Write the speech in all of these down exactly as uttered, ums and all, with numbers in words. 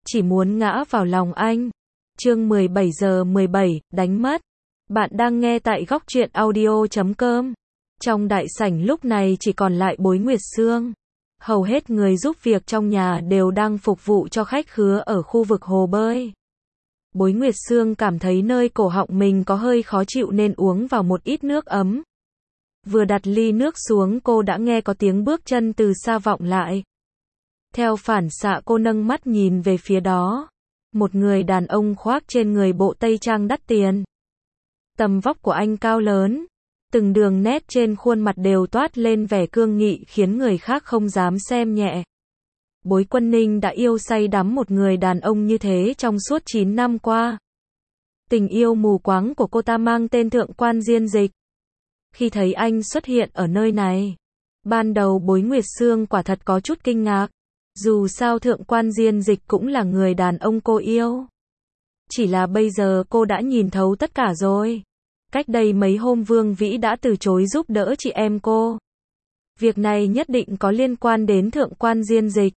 chỉ muốn ngã vào lòng anh. Chương mười bảy giờ mười bảy, đánh mất. Bạn đang nghe tại góc truyện audio chấm com. Trong đại sảnh lúc này chỉ còn lại Bối Nguyệt Sương. Hầu hết người giúp việc trong nhà đều đang phục vụ cho khách khứa ở khu vực hồ bơi. Bối Nguyệt Sương cảm thấy nơi cổ họng mình có hơi khó chịu nên uống vào một ít nước ấm. Vừa đặt ly nước xuống cô đã nghe có tiếng bước chân từ xa vọng lại. Theo phản xạ cô nâng mắt nhìn về phía đó. Một người đàn ông khoác trên người bộ tây trang đắt tiền. Tầm vóc của anh cao lớn. Từng đường nét trên khuôn mặt đều toát lên vẻ cương nghị khiến người khác không dám xem nhẹ. Bối Quân Ninh đã yêu say đắm một người đàn ông như thế trong suốt chín năm qua. Tình yêu mù quáng của cô ta mang tên Thượng Quan Diên Dịch. Khi thấy anh xuất hiện ở nơi này, ban đầu Bối Nguyệt Sương quả thật có chút kinh ngạc. Dù sao Thượng Quan Diên Dịch cũng là người đàn ông cô yêu. Chỉ là bây giờ cô đã nhìn thấu tất cả rồi. Cách đây mấy hôm Vương Vĩ đã từ chối giúp đỡ chị em cô. Việc này nhất định có liên quan đến Thượng Quan Diên Dịch.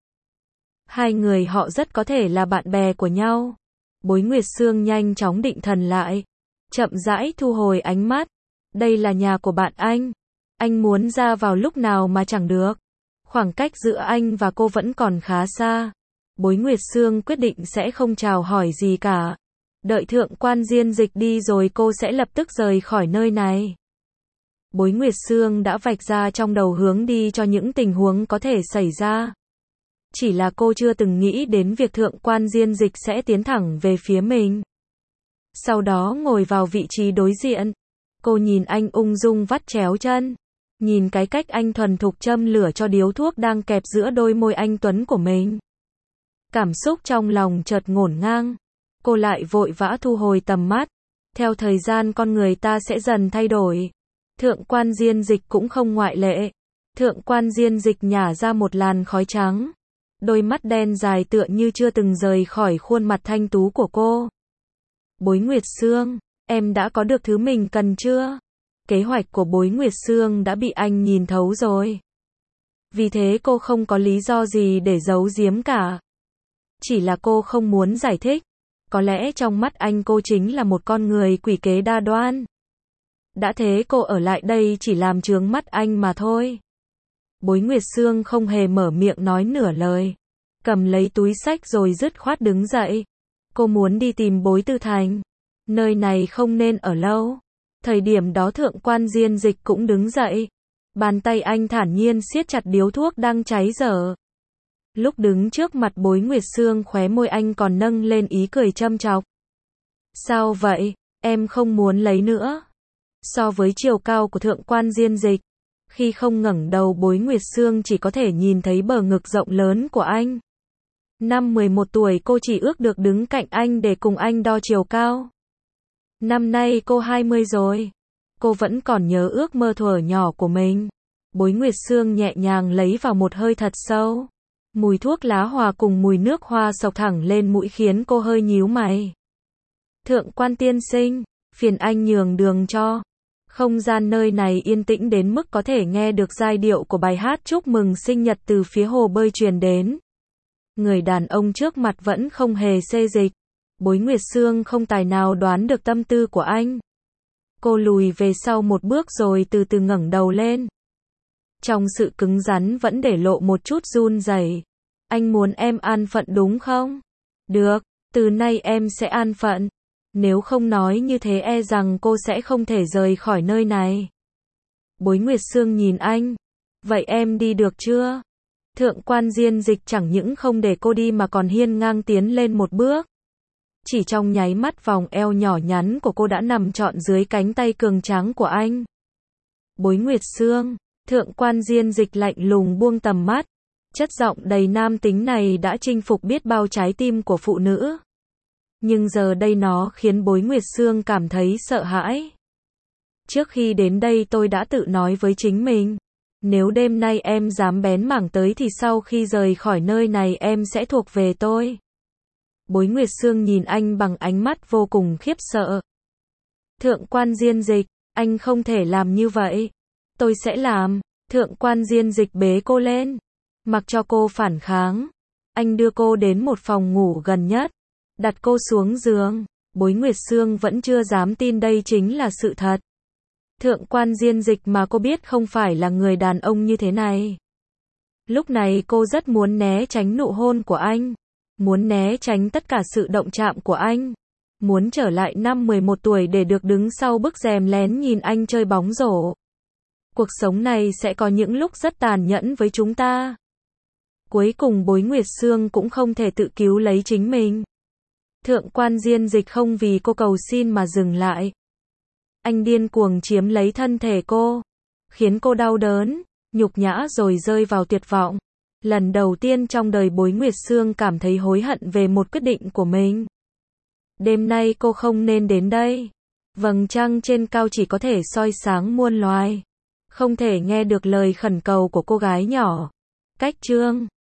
Hai người họ rất có thể là bạn bè của nhau. Bối Nguyệt Sương nhanh chóng định thần lại. Chậm rãi thu hồi ánh mắt. Đây là nhà của bạn anh. Anh muốn ra vào lúc nào mà chẳng được. Khoảng cách giữa anh và cô vẫn còn khá xa. Bối Nguyệt Sương quyết định sẽ không chào hỏi gì cả. Đợi Thượng Quan Diên Dịch đi rồi cô sẽ lập tức rời khỏi nơi này. Bối Nguyệt Sương đã vạch ra trong đầu hướng đi cho những tình huống có thể xảy ra. Chỉ là cô chưa từng nghĩ đến việc Thượng Quan Diên Dịch sẽ tiến thẳng về phía mình. Sau đó ngồi vào vị trí đối diện. Cô nhìn anh ung dung vắt chéo chân. Nhìn cái cách anh thuần thục châm lửa cho điếu thuốc đang kẹp giữa đôi môi anh tuấn của mình. Cảm xúc trong lòng chợt ngổn ngang. Cô lại vội vã thu hồi tầm mắt. Theo thời gian con người ta sẽ dần thay đổi. Thượng Quan Diên Dịch cũng không ngoại lệ. Thượng Quan Diên Dịch nhả ra một làn khói trắng. Đôi mắt đen dài tựa như chưa từng rời khỏi khuôn mặt thanh tú của cô. Bối Nguyệt Sương, em đã có được thứ mình cần chưa? Kế hoạch của Bối Nguyệt Sương đã bị anh nhìn thấu rồi. Vì thế cô không có lý do gì để giấu giếm cả. Chỉ là cô không muốn giải thích. Có lẽ trong mắt anh cô chính là một con người quỷ kế đa đoan. Đã thế cô ở lại đây chỉ làm chướng mắt anh mà thôi. Bối Nguyệt Sương không hề mở miệng nói nửa lời. Cầm lấy túi xách rồi dứt khoát đứng dậy. Cô muốn đi tìm Bối Tư Thành. Nơi này không nên ở lâu. Thời điểm đó Thượng Quan Diên Dịch cũng đứng dậy. Bàn tay anh thản nhiên siết chặt điếu thuốc đang cháy dở. Lúc đứng trước mặt Bối Nguyệt Sương khóe môi anh còn nâng lên ý cười châm chọc. Sao vậy, em không muốn lấy nữa? So với chiều cao của Thượng Quan Diên Dịch, khi không ngẩng đầu Bối Nguyệt Sương chỉ có thể nhìn thấy bờ ngực rộng lớn của anh. Năm mười một tuổi cô chỉ ước được đứng cạnh anh để cùng anh đo chiều cao. Năm nay cô hai mươi rồi. Cô vẫn còn nhớ ước mơ thuở nhỏ của mình. Bối Nguyệt Sương nhẹ nhàng lấy vào một hơi thật sâu. Mùi thuốc lá hòa cùng mùi nước hoa xộc thẳng lên mũi khiến cô hơi nhíu mày. Thượng Quan tiên sinh, phiền anh nhường đường cho. Không gian nơi này yên tĩnh đến mức có thể nghe được giai điệu của bài hát chúc mừng sinh nhật từ phía hồ bơi truyền đến. Người đàn ông trước mặt vẫn không hề xê dịch. Bối Nguyệt Sương không tài nào đoán được tâm tư của anh. Cô lùi về sau một bước rồi từ từ ngẩng đầu lên. Trong sự cứng rắn vẫn để lộ một chút run rẩy. Anh muốn em an phận đúng không? Được, từ nay em sẽ an phận. Nếu không nói như thế e rằng cô sẽ không thể rời khỏi nơi này. Bối Nguyệt Sương nhìn anh. Vậy em đi được chưa? Thượng Quan Diên Dịch chẳng những không để cô đi mà còn hiên ngang tiến lên một bước. Chỉ trong nháy mắt vòng eo nhỏ nhắn của cô đã nằm trọn dưới cánh tay cường tráng của anh. Bối Nguyệt Sương, Thượng Quan Diên Dịch lạnh lùng buông tầm mắt. Chất giọng đầy nam tính này đã chinh phục biết bao trái tim của phụ nữ. Nhưng giờ đây nó khiến Bối Nguyệt Sương cảm thấy sợ hãi. Trước khi đến đây tôi đã tự nói với chính mình. Nếu đêm nay em dám bén mảng tới thì sau khi rời khỏi nơi này em sẽ thuộc về tôi. Bối Nguyệt Sương nhìn anh bằng ánh mắt vô cùng khiếp sợ. Thượng Quan Diên Dịch, anh không thể làm như vậy. Tôi sẽ làm. Thượng Quan Diên Dịch bế cô lên. Mặc cho cô phản kháng. Anh đưa cô đến một phòng ngủ gần nhất, đặt cô xuống giường. Bối Nguyệt Sương vẫn chưa dám tin đây chính là sự thật. Thượng quan Diên Dịch mà cô biết không phải là người đàn ông như thế này. Lúc này cô rất muốn né tránh nụ hôn của anh, muốn né tránh tất cả sự động chạm của anh, muốn trở lại năm mười một tuổi để được đứng sau bức rèm lén nhìn anh chơi bóng rổ. Cuộc sống này sẽ có những lúc rất tàn nhẫn với chúng ta. Cuối cùng Bối Nguyệt Sương cũng không thể tự cứu lấy chính mình. Thượng quan Diên Dịch không vì cô cầu xin mà dừng lại. Anh điên cuồng chiếm lấy thân thể cô, khiến cô đau đớn, nhục nhã rồi rơi vào tuyệt vọng. Lần đầu tiên trong đời Bối Nguyệt Sương cảm thấy hối hận về một quyết định của mình. Đêm nay cô không nên đến đây. Vầng trăng trên cao chỉ có thể soi sáng muôn loài, không thể nghe được lời khẩn cầu của cô gái nhỏ. Cách chương